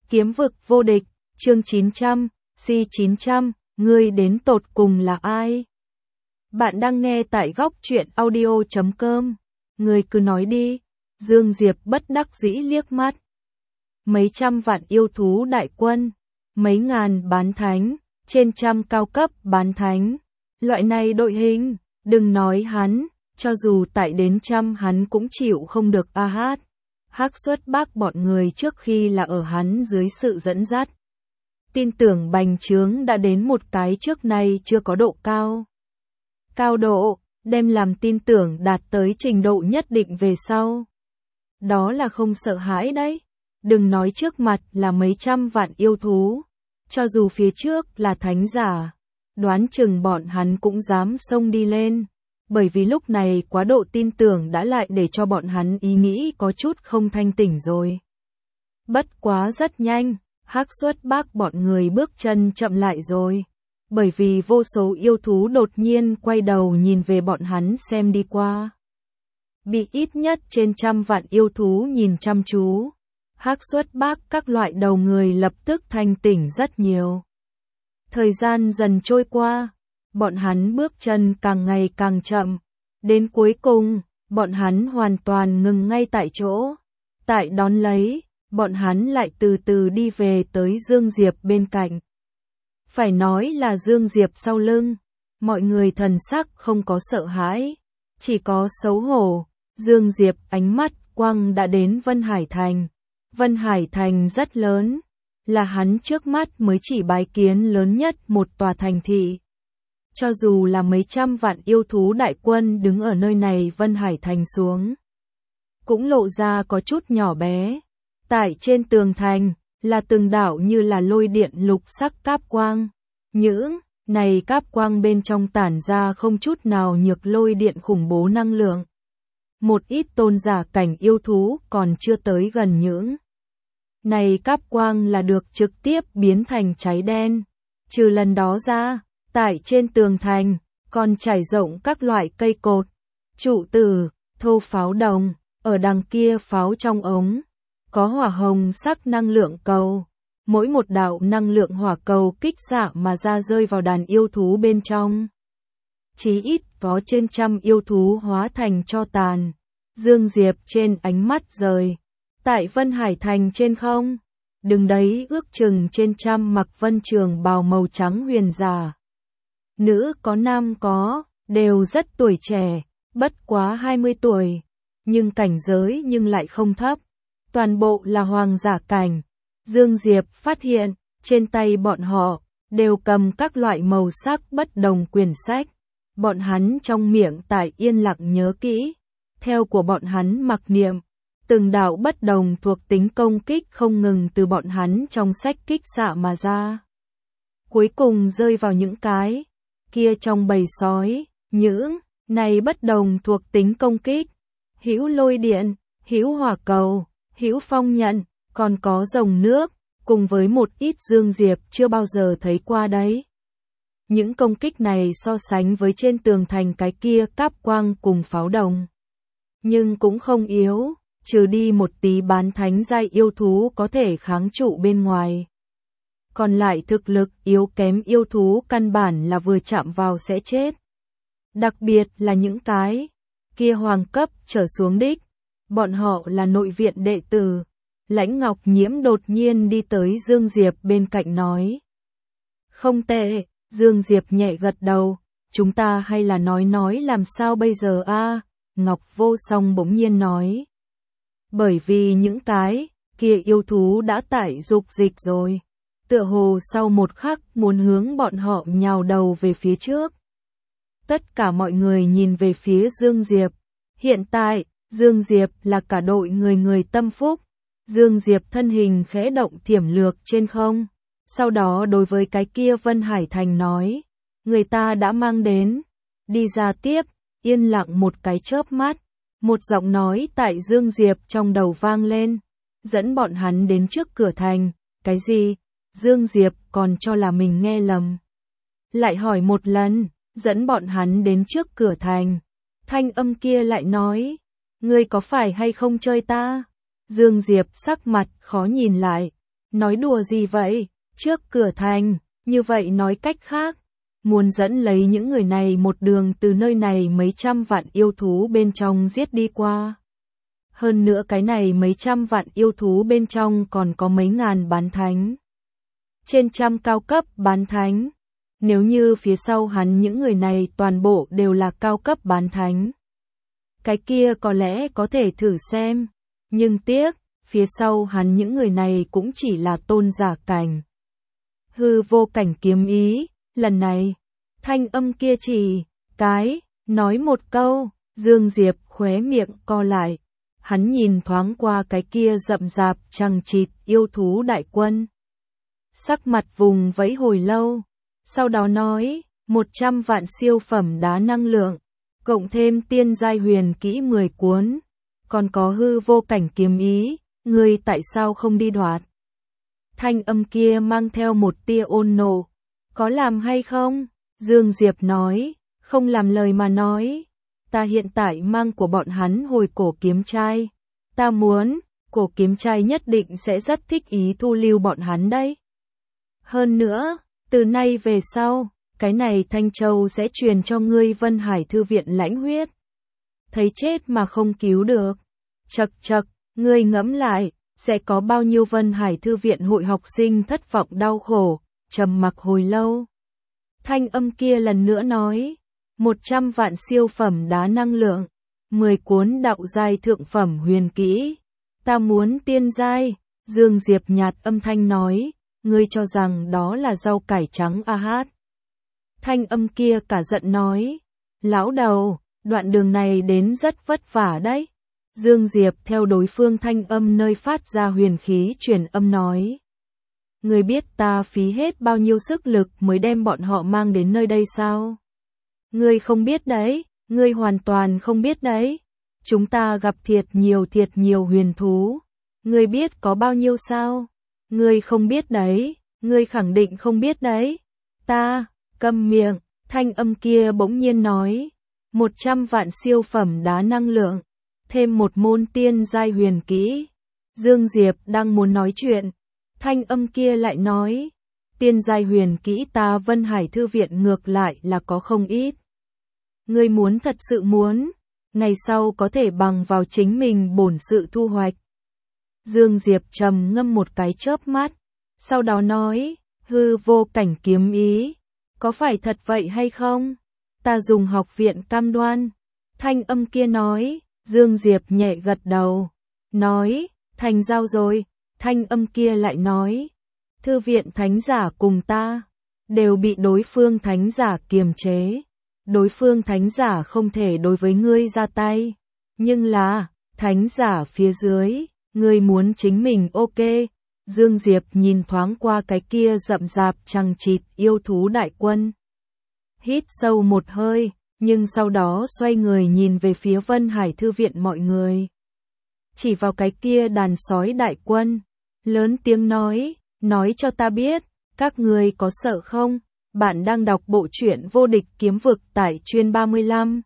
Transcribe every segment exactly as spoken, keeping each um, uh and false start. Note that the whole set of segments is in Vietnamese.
Kiếm vực vô địch, chương chín trăm, C chín trăm, ngươi đến tột cùng là ai? Bạn đang nghe tại góc truyện audio chấm com, ngươi cứ nói đi, Dương Diệp bất đắc dĩ liếc mắt. Mấy trăm vạn yêu thú đại quân, mấy ngàn bán thánh, trên trăm cao cấp bán thánh, loại này đội hình, đừng nói hắn, cho dù tại đến trăm hắn cũng chịu không được a hát. Hắc Xuất Bác bọn người trước khi là ở hắn dưới sự dẫn dắt. Tin tưởng bành trướng đã đến một cái trước nay chưa có độ cao. Cao độ, đem làm tin tưởng đạt tới trình độ nhất định về sau. Đó là không sợ hãi đấy. Đừng nói trước mặt là mấy trăm vạn yêu thú. Cho dù phía trước là thánh giả, đoán chừng bọn hắn cũng dám xông đi lên. Bởi vì lúc này quá độ tin tưởng đã lại để cho bọn hắn ý nghĩ có chút không thanh tỉnh rồi. Bất quá rất nhanh, Hắc Xuất Bác bọn người bước chân chậm lại rồi. Bởi vì vô số yêu thú đột nhiên quay đầu nhìn về bọn hắn xem đi qua. Bị ít nhất trên trăm vạn yêu thú nhìn chăm chú. Hắc Xuất Bác các loại đầu người lập tức thanh tỉnh rất nhiều. Thời gian dần trôi qua. Bọn hắn bước chân càng ngày càng chậm. Đến cuối cùng, bọn hắn hoàn toàn ngừng ngay tại chỗ. Tại đón lấy, bọn hắn lại từ từ đi về tới Dương Diệp bên cạnh. Phải nói là Dương Diệp sau lưng. Mọi người thần sắc không có sợ hãi, chỉ có xấu hổ. Dương Diệp ánh mắt quăng đã đến Vân Hải Thành. Vân Hải Thành rất lớn, là hắn trước mắt mới chỉ bái kiến lớn nhất một tòa thành thị. Cho dù là mấy trăm vạn yêu thú đại quân đứng ở nơi này Vân Hải Thành xuống, cũng lộ ra có chút nhỏ bé. Tại trên tường thành, là từng đảo như là lôi điện lục sắc cáp quang. Những này cáp quang bên trong tản ra không chút nào nhược lôi điện khủng bố năng lượng. Một ít tôn giả cảnh yêu thú còn chưa tới gần những này cáp quang là được trực tiếp biến thành cháy đen. Trừ lần đó ra, tại trên tường thành, còn trải rộng các loại cây cột, trụ tử, thô pháo đồng, ở đằng kia pháo trong ống, có hỏa hồng sắc năng lượng cầu. Mỗi một đạo năng lượng hỏa cầu kích xạ mà ra rơi vào đàn yêu thú bên trong. Chí ít có trên trăm yêu thú hóa thành tro tàn. Dương Diệp trên ánh mắt rời. Tại Vân Hải Thành trên không, đứng đấy ước chừng trên trăm mặc vân trường bào màu trắng huyền giả. Nữ có nam có, đều rất tuổi trẻ, bất quá hai mươi tuổi, nhưng cảnh giới nhưng lại không thấp. Toàn bộ là hoàng giả cảnh. Dương Diệp phát hiện, trên tay bọn họ, đều cầm các loại màu sắc bất đồng quyển sách. Bọn hắn trong miệng tại yên lặng nhớ kỹ. Theo của bọn hắn mặc niệm, từng đạo bất đồng thuộc tính công kích không ngừng từ bọn hắn trong sách kích xạ mà ra. Cuối cùng rơi vào những cái kia trong bầy sói, những này bất đồng thuộc tính công kích. Hữu lôi điện, hữu hỏa cầu, hữu phong nhận, còn có rồng nước, cùng với một ít Dương Diệp chưa bao giờ thấy qua đấy. Những công kích này so sánh với trên tường thành cái kia cáp quang cùng pháo đồng. Nhưng cũng không yếu, trừ đi một tí bán thánh giai yêu thú có thể kháng trụ bên ngoài. Còn lại thực lực yếu kém yêu thú căn bản là vừa chạm vào sẽ chết. Đặc biệt là những cái kia hoàng cấp trở xuống đích. Bọn họ là nội viện đệ tử. Lãnh Ngọc Nhiễm đột nhiên đi tới Dương Diệp bên cạnh nói. Không tệ, Dương Diệp nhẹ gật đầu. Chúng ta hay là nói nói làm sao bây giờ a? Ngọc Vô Song bỗng nhiên nói. Bởi vì những cái kia yêu thú đã tải dục dịch rồi. Tựa hồ sau một khắc muốn hướng bọn họ nhào đầu về phía trước. Tất cả mọi người nhìn về phía Dương Diệp. Hiện tại, Dương Diệp là cả đội người người tâm phúc. Dương Diệp thân hình khẽ động thiểm lược trên không. Sau đó đối với cái kia Vân Hải Thành nói. Người ta đã mang đến. Đi ra tiếp, yên lặng một cái chớp mắt. Một giọng nói tại Dương Diệp trong đầu vang lên. Dẫn bọn hắn đến trước cửa thành. Cái gì? Dương Diệp còn cho là mình nghe lầm. Lại hỏi một lần. Dẫn bọn hắn đến trước cửa thành. Thanh âm kia lại nói. Ngươi có phải hay không chơi ta? Dương Diệp sắc mặt khó nhìn lại. Nói đùa gì vậy? Trước cửa thành, như vậy nói cách khác, muốn dẫn lấy những người này một đường từ nơi này mấy trăm vạn yêu thú bên trong giết đi qua. Hơn nữa cái này mấy trăm vạn yêu thú bên trong còn có mấy ngàn bán thánh. Trên trăm cao cấp bán thánh. Nếu như phía sau hắn những người này toàn bộ đều là cao cấp bán thánh, cái kia có lẽ có thể thử xem. Nhưng tiếc, phía sau hắn những người này cũng chỉ là tôn giả cảnh. Hư vô cảnh kiếm ý, lần này, thanh âm kia chỉ, cái, nói một câu, Dương Diệp khóe miệng co lại. Hắn nhìn thoáng qua cái kia rậm rạp chằng chịt yêu thú đại quân. Sắc mặt vùng vẫy hồi lâu, sau đó nói, một trăm vạn siêu phẩm đá năng lượng, cộng thêm tiên giai huyền kỹ mười cuốn, còn có hư vô cảnh kiếm ý, ngươi tại sao không đi đoạt? Thanh âm kia mang theo một tia ôn nộ, có làm hay không? Dương Diệp nói, không làm lời mà nói, ta hiện tại mang của bọn hắn hồi cổ kiếm trai, ta muốn, cổ kiếm trai nhất định sẽ rất thích ý thu lưu bọn hắn đấy. Hơn nữa, từ nay về sau, cái này Thanh Châu sẽ truyền cho ngươi Vân Hải Thư viện lãnh huyết. Thấy chết mà không cứu được. Chậc chậc, ngươi ngẫm lại, sẽ có bao nhiêu Vân Hải Thư viện hội học sinh thất vọng đau khổ, trầm mặc hồi lâu. Thanh âm kia lần nữa nói, một trăm vạn siêu phẩm đá năng lượng, mười cuốn đạo giai thượng phẩm huyền kỹ, ta muốn tiên giai. Dương Diệp nhạt âm thanh nói, ngươi cho rằng đó là rau cải trắng a hát. Thanh âm kia cả giận nói, lão đầu, đoạn đường này đến rất vất vả đấy. Dương Diệp theo đối phương thanh âm nơi phát ra huyền khí truyền âm nói, ngươi biết ta phí hết bao nhiêu sức lực mới đem bọn họ mang đến nơi đây sao? Ngươi không biết đấy, ngươi hoàn toàn không biết đấy. Chúng ta gặp thiệt nhiều thiệt nhiều huyền thú. Ngươi biết có bao nhiêu sao? Ngươi không biết đấy, ngươi khẳng định không biết đấy. Ta, câm miệng, thanh âm kia bỗng nhiên nói, một trăm vạn siêu phẩm đá năng lượng, thêm một môn tiên giai huyền kỹ. Dương Diệp đang muốn nói chuyện, thanh âm kia lại nói, tiên giai huyền kỹ ta Vân Hải Thư viện ngược lại là có không ít. Ngươi muốn thật sự muốn, ngày sau có thể bằng vào chính mình bổn sự thu hoạch. Dương Diệp trầm ngâm một cái chớp mắt, sau đó nói, hư vô cảnh kiếm ý, có phải thật vậy hay không? Ta dùng học viện cam đoan. Thanh âm kia nói, Dương Diệp nhẹ gật đầu, nói, thành giao rồi. Thanh âm kia lại nói, thư viện thánh giả cùng ta, đều bị đối phương thánh giả kiềm chế. Đối phương thánh giả không thể đối với ngươi ra tay, nhưng là, thánh giả phía dưới, ngươi muốn chính mình ok. Dương Diệp nhìn thoáng qua cái kia rậm rạp chằng chịt yêu thú đại quân. Hít sâu một hơi, nhưng sau đó xoay người nhìn về phía Vân Hải Thư viện mọi người. Chỉ vào cái kia đàn sói đại quân, lớn tiếng nói, nói cho ta biết, các ngươi có sợ không? Bạn đang đọc bộ truyện Vô Địch Kiếm Vực tại chuyên ba mươi lăm.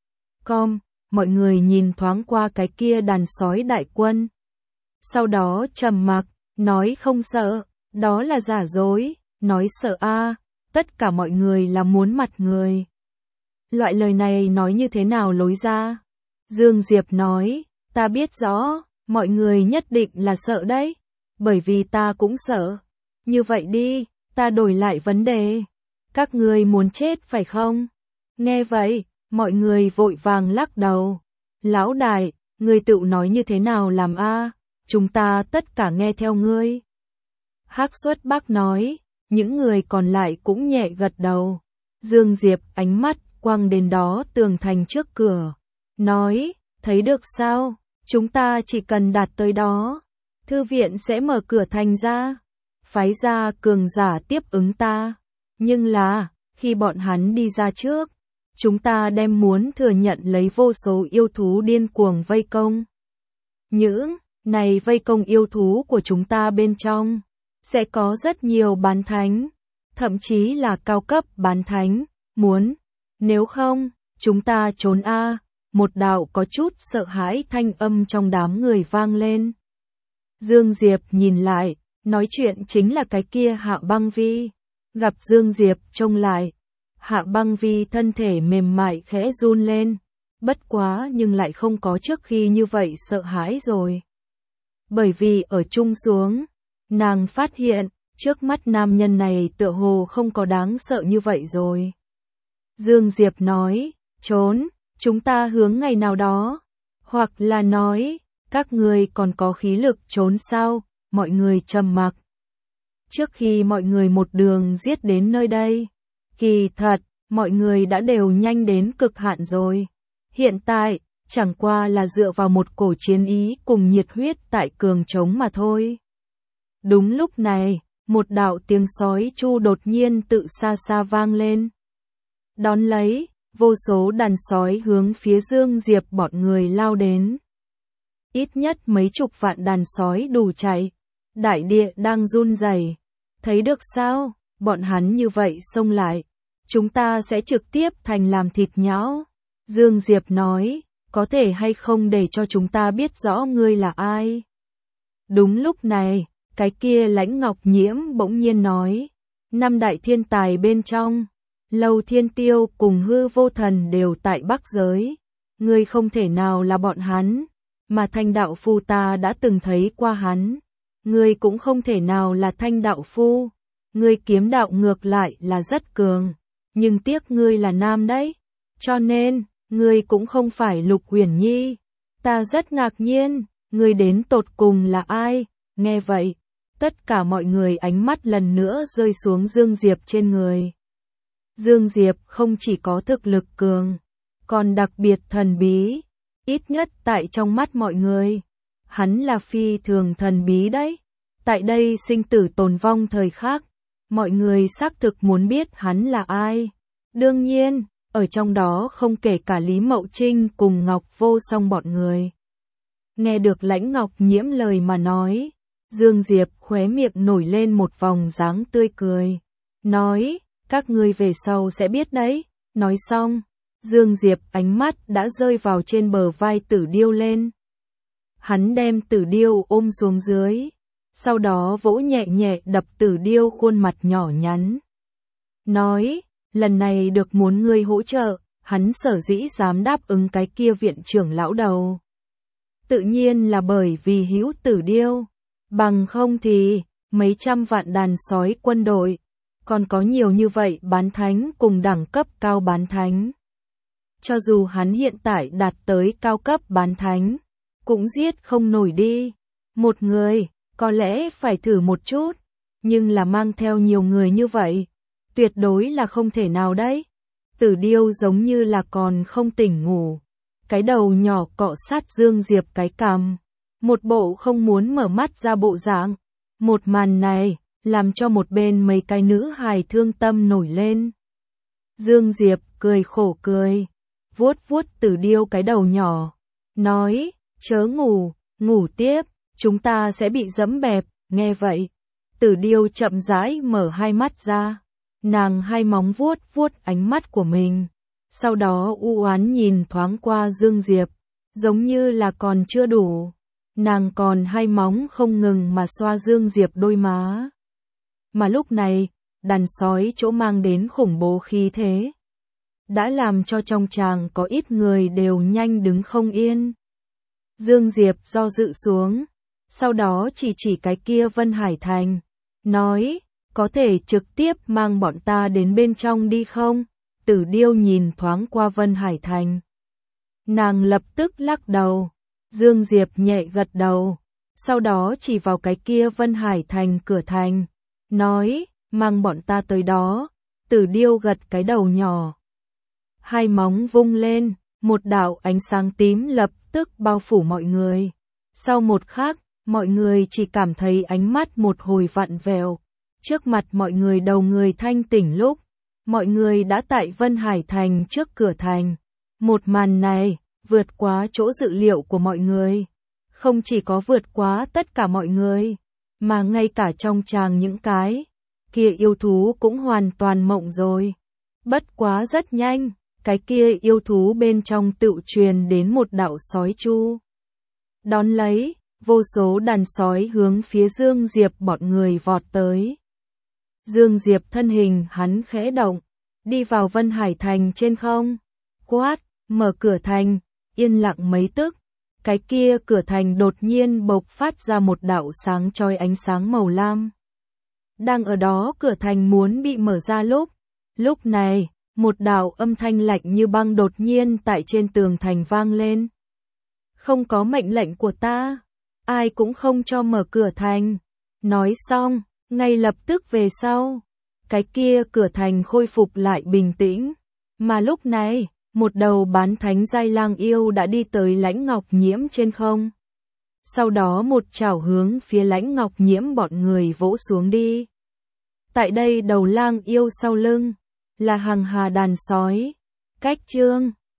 Com, mọi người nhìn thoáng qua cái kia đàn sói đại quân. Sau đó trầm mặc, nói không sợ, đó là giả dối, nói sợ a, tất cả mọi người là muốn mặt người. Loại lời này nói như thế nào lối ra? Dương Diệp nói, ta biết rõ, mọi người nhất định là sợ đấy, bởi vì ta cũng sợ. Như vậy đi, ta đổi lại vấn đề. Các ngươi muốn chết phải không? Nghe vậy, mọi người vội vàng lắc đầu. Lão đại, ngươi tự nói như thế nào làm a? Chúng ta tất cả nghe theo ngươi. Hắc Xuất Bác nói, những người còn lại cũng nhẹ gật đầu. Dương Diệp ánh mắt quăng đến đó tường thành trước cửa, nói, thấy được sao? Chúng ta chỉ cần đạt tới đó, thư viện sẽ mở cửa thành ra, phái ra cường giả tiếp ứng ta. Nhưng là, khi bọn hắn đi ra trước, chúng ta đem muốn thừa nhận lấy vô số yêu thú điên cuồng vây công. Những này vây công yêu thú của chúng ta bên trong, sẽ có rất nhiều bán thánh, thậm chí là cao cấp bán thánh, muốn, nếu không, chúng ta trốn a. Một đạo có chút sợ hãi thanh âm trong đám người vang lên. Dương Diệp nhìn lại, Nói chuyện chính là cái kia Hạ Băng Vi. Gặp Dương Diệp trông lại, Hạ Băng Vi thân thể mềm mại khẽ run lên, bất quá nhưng lại không có trước khi như vậy sợ hãi rồi. Bởi vì ở chung xuống, nàng phát hiện, trước mắt nam nhân này tựa hồ không có đáng sợ như vậy rồi. Dương Diệp nói, trốn, chúng ta hướng ngày nào đó, hoặc là nói, các người còn có khí lực trốn sao, mọi người trầm mặc. Trước khi mọi người một đường giết đến nơi đây, kỳ thật, mọi người đã đều nhanh đến cực hạn rồi. Hiện tại, chẳng qua là dựa vào một cổ chiến ý cùng nhiệt huyết tại cường trống mà thôi. Đúng lúc này, một đạo tiếng sói chu đột nhiên tự xa xa vang lên. Đón lấy, vô số đàn sói hướng phía Dương Diệp bọn người lao đến. Ít nhất mấy chục vạn đàn sói đủ chạy. Đại địa đang run rẩy. Thấy được sao, bọn hắn như vậy xông lại. Chúng ta sẽ trực tiếp thành làm thịt nhão. Dương Diệp nói, có thể hay không để cho chúng ta biết rõ ngươi là ai. Đúng lúc này, cái kia Lãnh Ngọc Nhiễm bỗng nhiên nói, năm đại thiên tài bên trong, Lâu Thiên Tiêu cùng Hư Vô Thần đều tại Bắc Giới. Ngươi không thể nào là bọn hắn, mà Thanh Đạo Phu ta đã từng thấy qua hắn. Ngươi cũng không thể nào là Thanh Đạo Phu. Ngươi kiếm đạo ngược lại là rất cường, nhưng tiếc ngươi là nam đấy. Cho nên, ngươi cũng không phải Lục Uyển Nhi. Ta rất ngạc nhiên, ngươi đến tột cùng là ai? Nghe vậy, tất cả mọi người ánh mắt lần nữa rơi xuống Dương Diệp trên người. Dương Diệp không chỉ có thực lực cường, còn đặc biệt thần bí, ít nhất tại trong mắt mọi người. Hắn là phi thường thần bí đấy. Tại đây sinh tử tồn vong thời khắc, mọi người xác thực muốn biết hắn là ai. Đương nhiên, ở trong đó không kể cả Lý Mậu Trinh cùng Ngọc Vô Song bọn người. Nghe được Lãnh Ngọc Nhiễm lời mà nói, Dương Diệp khóe miệng nổi lên một vòng dáng tươi cười. Nói, các ngươi về sau sẽ biết đấy. Nói xong, Dương Diệp ánh mắt đã rơi vào trên bờ vai Tử Điêu lên. Hắn đem Tử Điêu ôm xuống dưới, sau đó vỗ nhẹ nhẹ đập Tử Điêu khuôn mặt nhỏ nhắn. Nói, lần này được muốn ngươi hỗ trợ, hắn sở dĩ dám đáp ứng cái kia viện trưởng lão đầu. Tự nhiên là bởi vì hữu Tử Điêu, bằng không thì, mấy trăm vạn đàn sói quân đội, còn có nhiều như vậy bán thánh cùng đẳng cấp cao bán thánh. Cho dù hắn hiện tại đạt tới cao cấp bán thánh, cũng giết không nổi đi. Một người, có lẽ phải thử một chút, nhưng là mang theo nhiều người như vậy, tuyệt đối là không thể nào đấy. Tử Điêu giống như là còn không tỉnh ngủ, cái đầu nhỏ cọ sát Dương Diệp cái cằm, một bộ không muốn mở mắt ra bộ dạng. Một màn này, làm cho một bên mấy cái nữ hài thương tâm nổi lên. Dương Diệp cười khổ cười, vuốt vuốt Tử Điêu cái đầu nhỏ, nói, chớ ngủ, ngủ tiếp, chúng ta sẽ bị dẫm bẹp. Nghe vậy, Tử Điêu chậm rãi mở hai mắt ra, nàng hai móng vuốt vuốt ánh mắt của mình, sau đó u oán nhìn thoáng qua Dương Diệp, giống như là còn chưa đủ, nàng còn hai móng không ngừng mà xoa Dương Diệp đôi má. Mà lúc này, đàn sói chỗ mang đến khủng bố khí thế, đã làm cho trong tràng có ít người đều nhanh đứng không yên. Dương Diệp do dự xuống, sau đó chỉ chỉ cái kia Vân Hải Thành, nói, có thể trực tiếp mang bọn ta đến bên trong đi không? Tử Điêu nhìn thoáng qua Vân Hải Thành. Nàng lập tức lắc đầu, Dương Diệp nhẹ gật đầu, sau đó chỉ vào cái kia Vân Hải Thành cửa thành, nói, mang bọn ta tới đó. Tử Điêu gật cái đầu nhỏ, hai móng vung lên, một đạo ánh sáng tím lập tức bao phủ mọi người. Sau một khắc, mọi người chỉ cảm thấy ánh mắt một hồi vặn vẹo. Trước mặt mọi người đầu người thanh tỉnh lúc, mọi người đã tại Vân Hải Thành trước cửa thành. Một màn này, vượt quá chỗ dự liệu của mọi người. Không chỉ có vượt quá tất cả mọi người, mà ngay cả trong tràng những cái kia yêu thú cũng hoàn toàn mộng rồi. Bất quá rất nhanh, cái kia yêu thú bên trong tự truyền đến một đạo sói chu. Đón lấy, vô số đàn sói hướng phía Dương Diệp bọn người vọt tới. Dương Diệp thân hình hắn khẽ động, đi vào Vân Hải Thành trên không, quát, mở cửa thành, yên lặng mấy tức, cái kia cửa thành đột nhiên bộc phát ra một đạo sáng chói ánh sáng màu lam. Đang ở đó cửa thành muốn bị mở ra lúc, lúc này, một đạo âm thanh lạnh như băng đột nhiên tại trên tường thành vang lên. Không có mệnh lệnh của ta, ai cũng không cho mở cửa thành. Nói xong, ngay lập tức về sau, cái kia cửa thành khôi phục lại bình tĩnh. Mà lúc này, một đầu bán thánh giai lang yêu đã đi tới Lãnh Ngọc Nhiễm trên không. Sau đó một chảo hướng phía Lãnh Ngọc Nhiễm bọn người vỗ xuống đi. Tại đây đầu lang yêu sau lưng, là hàng hà đàn sói. Cách chương